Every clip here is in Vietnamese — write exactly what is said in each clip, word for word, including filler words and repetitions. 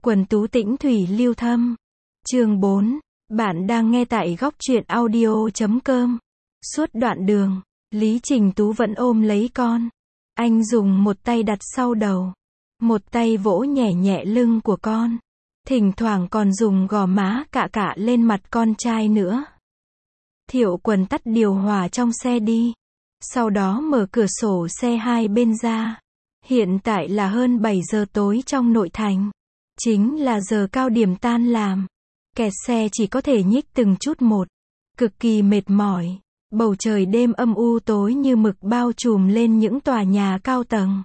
Quần tú tĩnh thủy lưu thâm. Chương bốn. Bạn đang nghe tại góc truyện audio chấm com. Suốt đoạn đường, Lý Trình Tú vẫn ôm lấy con. Anh dùng một tay đặt sau đầu, một tay vỗ nhẹ nhẹ lưng của con. Thỉnh thoảng còn dùng gò má cạ cạ lên mặt con trai nữa. Thiệu Quần tắt điều hòa trong xe đi. Sau đó mở cửa sổ xe hai bên ra. Hiện tại là hơn bảy giờ tối trong nội thành. Chính là giờ cao điểm tan làm. Kẹt xe chỉ có thể nhích từng chút một. Cực kỳ mệt mỏi. Bầu trời đêm âm u tối như mực bao trùm lên những tòa nhà cao tầng.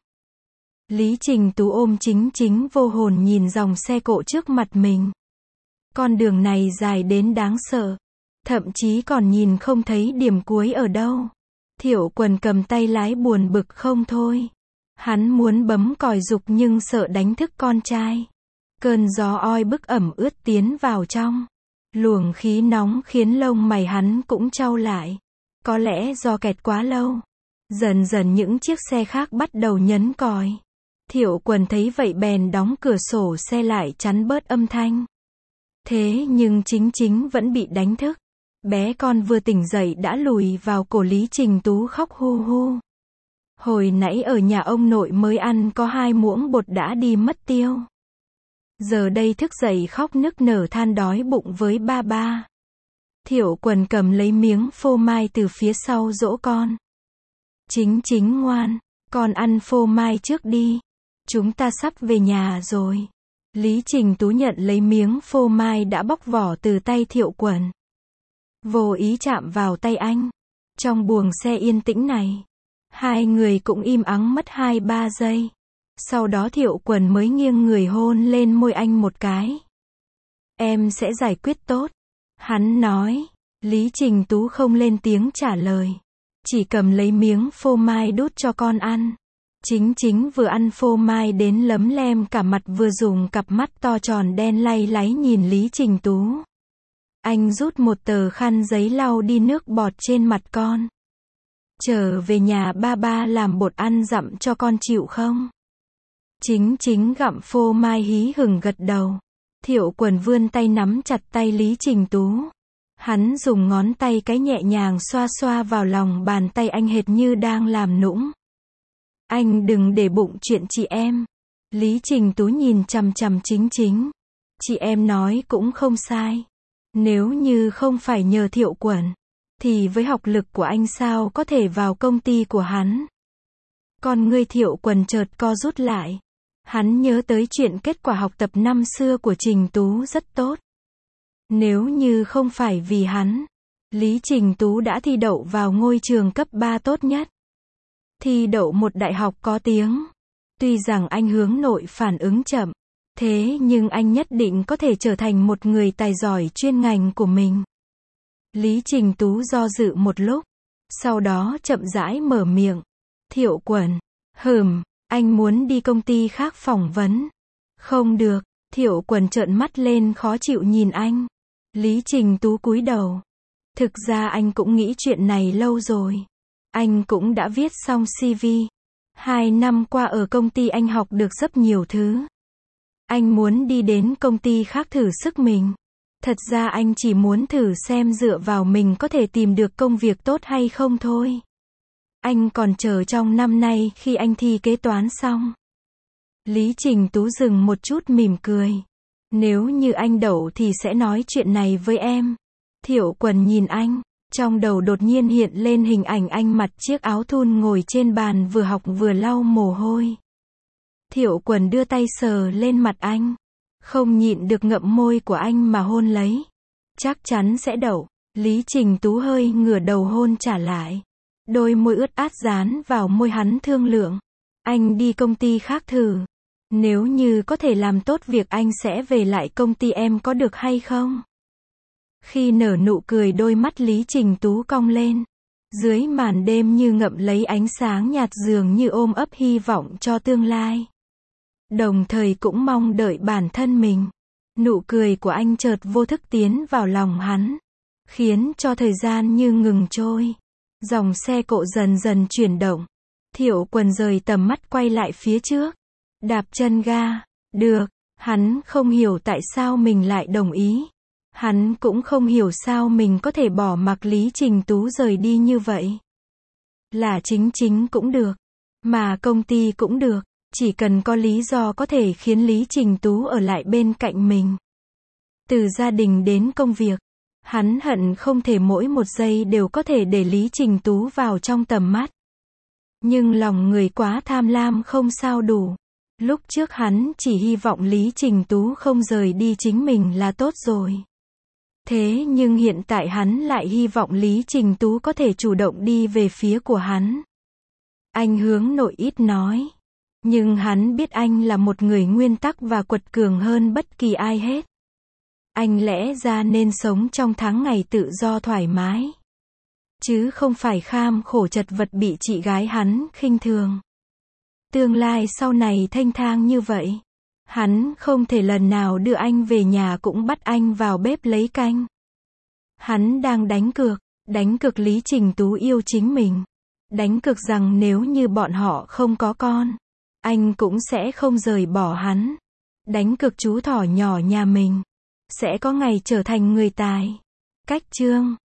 Lý Trình Tú ôm chính chính vô hồn nhìn dòng xe cộ trước mặt mình. Con đường này dài đến đáng sợ. Thậm chí còn nhìn không thấy điểm cuối ở đâu. Thiệu Quần cầm tay lái buồn bực không thôi. Hắn muốn bấm còi giục nhưng sợ đánh thức con trai. Cơn gió oi bức ẩm ướt tiến vào trong. Luồng khí nóng khiến lông mày hắn cũng chau lại. Có lẽ do kẹt quá lâu. Dần dần những chiếc xe khác bắt đầu nhấn còi. Thiệu Quần thấy vậy bèn đóng cửa sổ xe lại chắn bớt âm thanh. Thế nhưng chính chính vẫn bị đánh thức. Bé con vừa tỉnh dậy đã lùi vào cổ Lý Trình Tú khóc hu hu. Hồi nãy ở nhà ông nội mới ăn có hai muỗng bột đã đi mất tiêu. Giờ đây thức dậy khóc nức nở than đói bụng với ba ba. Thiệu Quần cầm lấy miếng phô mai từ phía sau dỗ con. Chính chính ngoan, con ăn phô mai trước đi. Chúng ta sắp về nhà rồi. Lý Trình Tú nhận lấy miếng phô mai đã bóc vỏ từ tay Thiệu Quần. Vô ý chạm vào tay anh. Trong buồng xe yên tĩnh này, hai người cũng im ắng mất hai ba giây. Sau đó Thiệu Quần mới nghiêng người hôn lên môi anh một cái. Em sẽ giải quyết tốt. Hắn nói. Lý Trình Tú không lên tiếng trả lời. Chỉ cầm lấy miếng phô mai đút cho con ăn. Chính chính vừa ăn phô mai đến lấm lem cả mặt vừa dùng cặp mắt to tròn đen lay láy nhìn Lý Trình Tú. Anh rút một tờ khăn giấy lau đi nước bọt trên mặt con. Trở về nhà ba ba làm bột ăn dặm cho con chịu không? Chính chính gặm phô mai hí hửng gật đầu. Thiệu Quần vươn tay nắm chặt tay Lý Trình Tú. Hắn dùng ngón tay cái nhẹ nhàng xoa xoa vào lòng bàn tay anh hệt như đang làm nũng. Anh đừng để bụng chuyện chị em. Lý Trình Tú nhìn chằm chằm chính chính. Chị em nói cũng không sai. Nếu như không phải nhờ Thiệu Quần, thì với học lực của anh sao có thể vào công ty của hắn. Con ngươi Thiệu Quần chợt co rút lại. Hắn nhớ tới chuyện kết quả học tập năm xưa của Trình Tú rất tốt. Nếu như không phải vì hắn, Lý Trình Tú đã thi đậu vào ngôi trường cấp ba tốt nhất. Thi đậu một đại học có tiếng. Tuy rằng anh hướng nội phản ứng chậm, thế nhưng anh nhất định có thể trở thành một người tài giỏi chuyên ngành của mình. Lý Trình Tú do dự một lúc, sau đó chậm rãi mở miệng. Thiệu Quần, hừm, anh muốn đi công ty khác phỏng vấn. Không được. Thiệu Quần trợn mắt lên khó chịu nhìn anh. Lý Trình Tú cúi đầu. Thực ra anh cũng nghĩ chuyện này lâu rồi. Anh cũng đã viết xong xê vê. Hai năm qua ở công ty anh học được rất nhiều thứ. Anh muốn đi đến công ty khác thử sức mình. Thật ra anh chỉ muốn thử xem dựa vào mình có thể tìm được công việc tốt hay không thôi. Anh còn chờ trong năm nay khi anh thi kế toán xong. Lý Trình Tú dừng một chút mỉm cười. Nếu như anh đậu thì sẽ nói chuyện này với em. Thiệu Quần nhìn anh. Trong đầu đột nhiên hiện lên hình ảnh anh mặc chiếc áo thun ngồi trên bàn vừa học vừa lau mồ hôi. Thiệu Quần đưa tay sờ lên mặt anh. Không nhịn được ngậm môi của anh mà hôn lấy. Chắc chắn sẽ đậu. Lý Trình Tú hơi ngửa đầu hôn trả lại. Đôi môi ướt át dán vào môi hắn thương lượng. Anh đi công ty khác thử. Nếu như có thể làm tốt việc anh sẽ về lại công ty em có được hay không? Khi nở nụ cười đôi mắt Lý Trình Tú cong lên. Dưới màn đêm như ngậm lấy ánh sáng nhạt dường như ôm ấp hy vọng cho tương lai. Đồng thời cũng mong đợi bản thân mình. Nụ cười của anh chợt vô thức tiến vào lòng hắn. Khiến cho thời gian như ngừng trôi. Dòng xe cộ dần dần chuyển động. Thiệu Quần rời tầm mắt quay lại phía trước. Đạp chân ga. Được. Hắn không hiểu tại sao mình lại đồng ý. Hắn cũng không hiểu sao mình có thể bỏ mặc Lý Trình Tú rời đi như vậy. Là chính chính cũng được. Mà công ty cũng được. Chỉ cần có lý do có thể khiến Lý Trình Tú ở lại bên cạnh mình. Từ gia đình đến công việc. Hắn hận không thể mỗi một giây đều có thể để Lý Trình Tú vào trong tầm mắt. Nhưng lòng người quá tham lam không sao đủ. Lúc trước hắn chỉ hy vọng Lý Trình Tú không rời đi chính mình là tốt rồi. Thế nhưng hiện tại hắn lại hy vọng Lý Trình Tú có thể chủ động đi về phía của hắn. Anh hướng nội ít nói. Nhưng hắn biết anh là một người nguyên tắc và quật cường hơn bất kỳ ai hết. Anh lẽ ra nên sống trong tháng ngày tự do thoải mái. Chứ không phải kham khổ chật vật bị chị gái hắn khinh thường. Tương lai sau này thênh thang như vậy. Hắn không thể lần nào đưa anh về nhà cũng bắt anh vào bếp lấy canh. Hắn đang đánh cược, đánh cược Lý Trình Tú yêu chính mình. Đánh cược rằng nếu như bọn họ không có con, anh cũng sẽ không rời bỏ hắn. Đánh cược chú thỏ nhỏ nhà mình sẽ có ngày trở thành người tài. Cách chương